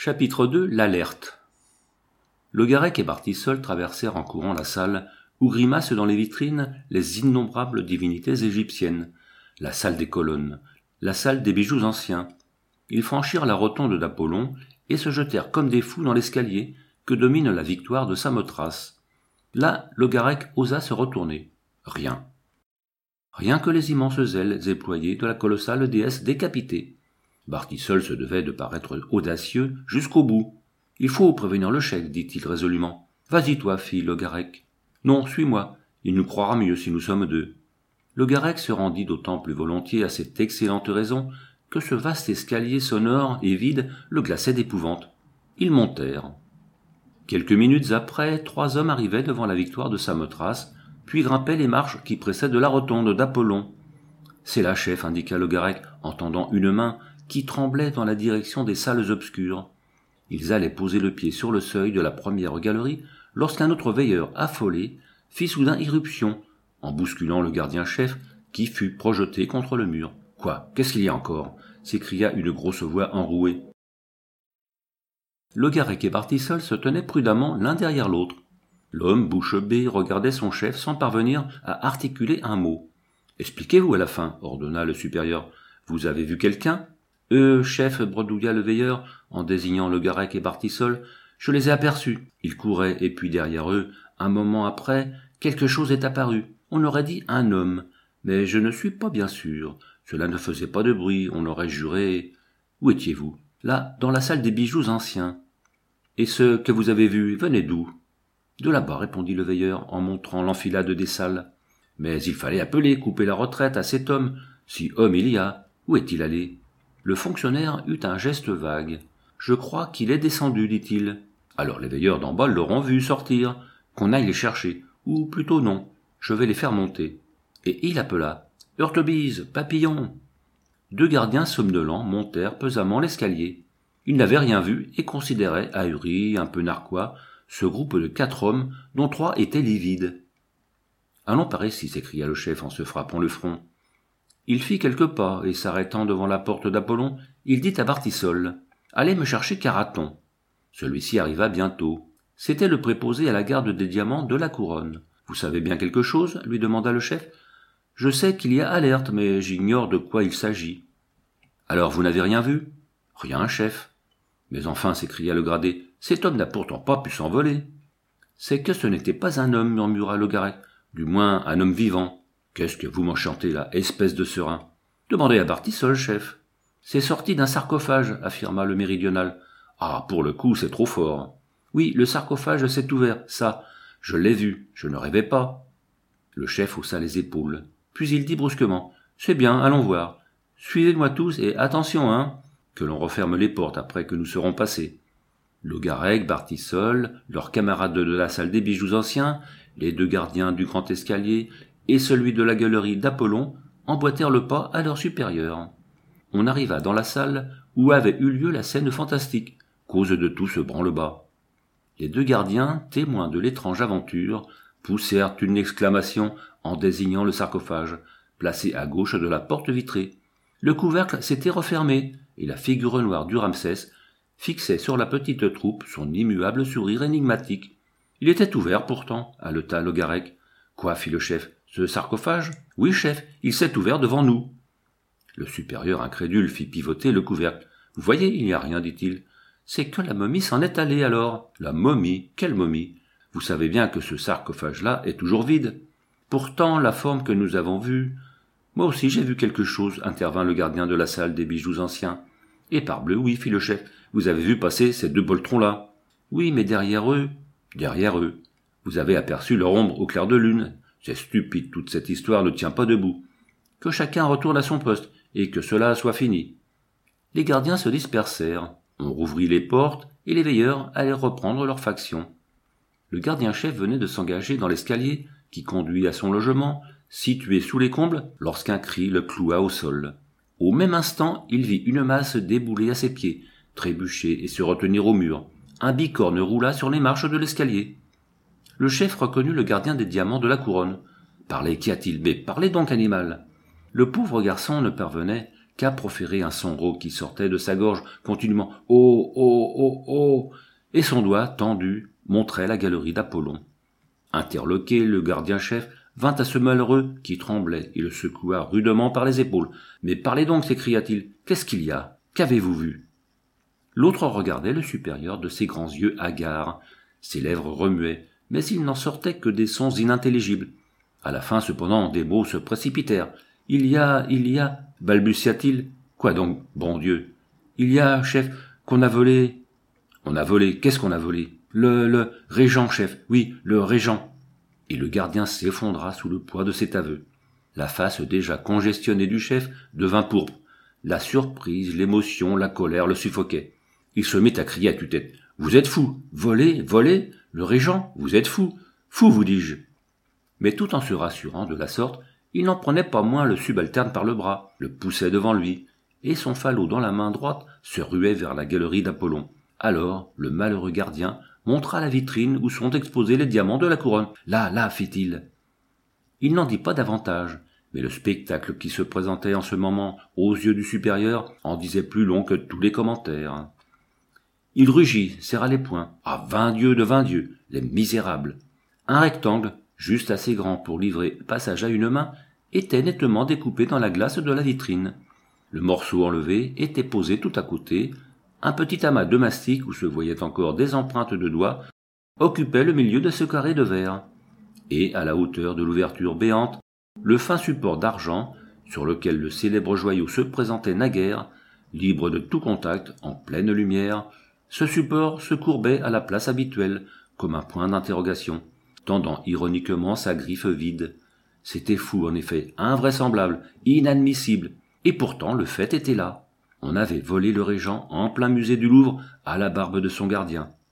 Chapitre 2. L'alerte. Logarec et Bartissol traversèrent en courant la salle où grimacent dans les vitrines les innombrables divinités égyptiennes, la salle des colonnes, la salle des bijoux anciens. Ils franchirent la rotonde d'Apollon et se jetèrent comme des fous dans l'escalier que domine la victoire de Samothrace. Là, Logarec osa se retourner. Rien. Rien que les immenses ailes déployées de la colossale déesse décapitée. Bartissol se devait de paraître audacieux jusqu'au bout. « Il faut prévenir le chef, dit-il résolument. « Vas-y toi, fit Logarec. »« Non, suis-moi. Il nous croira mieux si nous sommes deux. » Logarec se rendit d'autant plus volontiers à cette excellente raison que ce vaste escalier sonore et vide le glaçait d'épouvante. Ils montèrent. Quelques minutes après, 3 hommes arrivaient devant la victoire de Samothrace, puis grimpaient les marches qui précèdent la rotonde d'Apollon. « C'est la chef, indiqua Logarec, en tendant une main qui tremblait dans la direction des salles obscures. Ils allaient poser le pied sur le seuil de la première galerie lorsqu'un autre veilleur affolé fit soudain irruption, en bousculant le gardien-chef qui fut projeté contre le mur. « Quoi ? Qu'est-ce qu'il y a encore » s'écria une grosse voix enrouée. Logarec et Bartissol se tenaient prudemment l'un derrière l'autre. L'homme bouche bée regardait son chef sans parvenir à articuler un mot. « Expliquez-vous à la fin, » ordonna le supérieur. « Vous avez vu quelqu'un ?»« Chef, » bredouilla le veilleur, en désignant Logarec et Bartissol, « je les ai aperçus. Ils couraient, et puis derrière eux, un moment après, quelque chose est apparu. On aurait dit un homme, mais je ne suis pas bien sûr. Cela ne faisait pas de bruit, on aurait juré... Où étiez-vous ? Là, dans la salle des bijoux anciens. Et ce que vous avez vu, venez d'où ? De là-bas, répondit le veilleur, en montrant l'enfilade des salles. Mais il fallait appeler, couper la retraite à cet homme. Si homme il y a, où est-il allé ? Le fonctionnaire eut un geste vague. « Je crois qu'il est descendu, dit-il. » Alors les veilleurs d'en bas l'auront vu sortir. Qu'on aille les chercher. Ou plutôt non, je vais les faire monter. Et il appela. « Heurtebise, Papillon !» 2 gardiens somnolents montèrent pesamment l'escalier. Ils n'avaient rien vu et considéraient, ahuris, un peu narquois, ce groupe de 4 hommes dont 3 étaient livides. « Allons par ici, » s'écria le chef en se frappant le front. Il fit quelques pas, et s'arrêtant devant la porte d'Apollon, il dit à Bartissol « Allez me chercher Caraton ». Celui-ci arriva bientôt. C'était le préposé à la garde des diamants de la couronne. « Vous savez bien quelque chose ?» lui demanda le chef. « Je sais qu'il y a alerte, mais j'ignore de quoi il s'agit. »« Alors vous n'avez rien vu ?»« Rien, chef. »« Mais enfin, » s'écria le gradé, « cet homme n'a pourtant pas pu s'envoler. »« C'est que ce n'était pas un homme, murmura Logarec. « Du moins, un homme vivant. » « Qu'est-ce que vous m'enchantez là, espèce de serin ?»« Demandez à Bartissol, chef. »« C'est sorti d'un sarcophage, » affirma le méridional. « Ah, pour le coup, c'est trop fort. »« Oui, le sarcophage s'est ouvert, ça. Je l'ai vu, je ne rêvais pas. » Le chef haussa les épaules. Puis il dit brusquement « C'est bien, allons voir. Suivez-moi tous et attention, hein, que l'on referme les portes après que nous serons passés. » Logarec, Bartissol, leurs camarades de la salle des bijoux anciens, les 2 gardiens du grand escalier et celui de la galerie d'Apollon emboîtèrent le pas à leur supérieur. On arriva dans la salle où avait eu lieu la scène fantastique, cause de tout ce branle-bas. Les 2 gardiens, témoins de l'étrange aventure, poussèrent une exclamation en désignant le sarcophage, placé à gauche de la porte vitrée. Le couvercle s'était refermé, et la figure noire du Ramsès fixait sur la petite troupe son immuable sourire énigmatique. « Il était ouvert pourtant, » haleta Logarec. « Quoi, fit le chef, ce sarcophage ? » ?»« Oui, chef, il s'est ouvert devant nous. » Le supérieur incrédule fit pivoter le couvercle. « Vous voyez, il n'y a rien, dit-il. C'est que la momie s'en est allée alors. »« La momie ? Quelle momie ? Vous savez bien que ce sarcophage-là est toujours vide. Pourtant, la forme que nous avons vue... » « Moi aussi j'ai vu quelque chose, » intervint le gardien de la salle des bijoux anciens. « Et parbleu, oui, fit le chef. Vous avez vu passer ces 2 poltrons-là. »« Oui, mais derrière eux... » »« Derrière eux. Vous avez aperçu leur ombre au clair de lune. C'est stupide, toute cette histoire ne tient pas debout. Que chacun retourne à son poste, et que cela soit fini. » Les gardiens se dispersèrent. On rouvrit les portes, et les veilleurs allèrent reprendre leur faction. Le gardien-chef venait de s'engager dans l'escalier qui conduit à son logement, situé sous les combles, lorsqu'un cri le cloua au sol. Au même instant, il vit une masse débouler à ses pieds, trébucher et se retenir au mur. Un bicorne roula sur les marches de l'escalier. Le chef reconnut le gardien des diamants de la couronne. « Parlez, qu'y a-t-il ? Mais parlez donc, animal !» Le pauvre garçon ne parvenait qu'à proférer un son rauque qui sortait de sa gorge continuellement « Oh, oh, oh, oh !» et son doigt tendu montrait la galerie d'Apollon. Interloqué, le gardien-chef vint à ce malheureux qui tremblait et le secoua rudement par les épaules. « Mais parlez donc » s'écria-t-il. « Qu'est-ce qu'il y a ? Qu'avez-vous vu ?» L'autre regardait le supérieur de ses grands yeux hagards. Ses lèvres remuaient, mais il n'en sortait que des sons inintelligibles. À la fin, cependant, des mots se précipitèrent. « Il y a, balbutia-t-il. « Quoi donc, bon Dieu ? Il y a, chef, qu'on a volé. »« On a volé, qu'est-ce qu'on a volé ? » Le régent, chef, oui, le régent. Et le gardien s'effondra sous le poids de cet aveu. La face déjà congestionnée du chef devint pourpre. La surprise, l'émotion, la colère le suffoquaient. Il se mit à crier à tue-tête. « Vous êtes fou ! Voler, le régent, vous êtes fou ! Fou, vous dis-je !» Mais tout en se rassurant de la sorte, il n'en prenait pas moins le subalterne par le bras, le poussait devant lui, et son falot dans la main droite se ruait vers la galerie d'Apollon. Alors, le malheureux gardien montra la vitrine où sont exposés les diamants de la couronne. « Là, fit-il. » Il n'en dit pas davantage, mais le spectacle qui se présentait en ce moment aux yeux du supérieur en disait plus long que tous les commentaires. Il rugit, serra les poings. « Ah, 20 dieux de 20 dieux, les misérables !» Un rectangle, juste assez grand pour livrer passage à une main, était nettement découpé dans la glace de la vitrine. Le morceau enlevé était posé tout à côté. Un petit amas de mastic où se voyaient encore des empreintes de doigts occupait le milieu de ce carré de verre. Et, à la hauteur de l'ouverture béante, le fin support d'argent, sur lequel le célèbre joyau se présentait naguère, libre de tout contact, en pleine lumière, ce support se courbait à la place habituelle, comme un point d'interrogation, tendant ironiquement sa griffe vide. C'était fou, en effet, invraisemblable, inadmissible, et pourtant le fait était là. On avait volé le régent en plein musée du Louvre à la barbe de son gardien.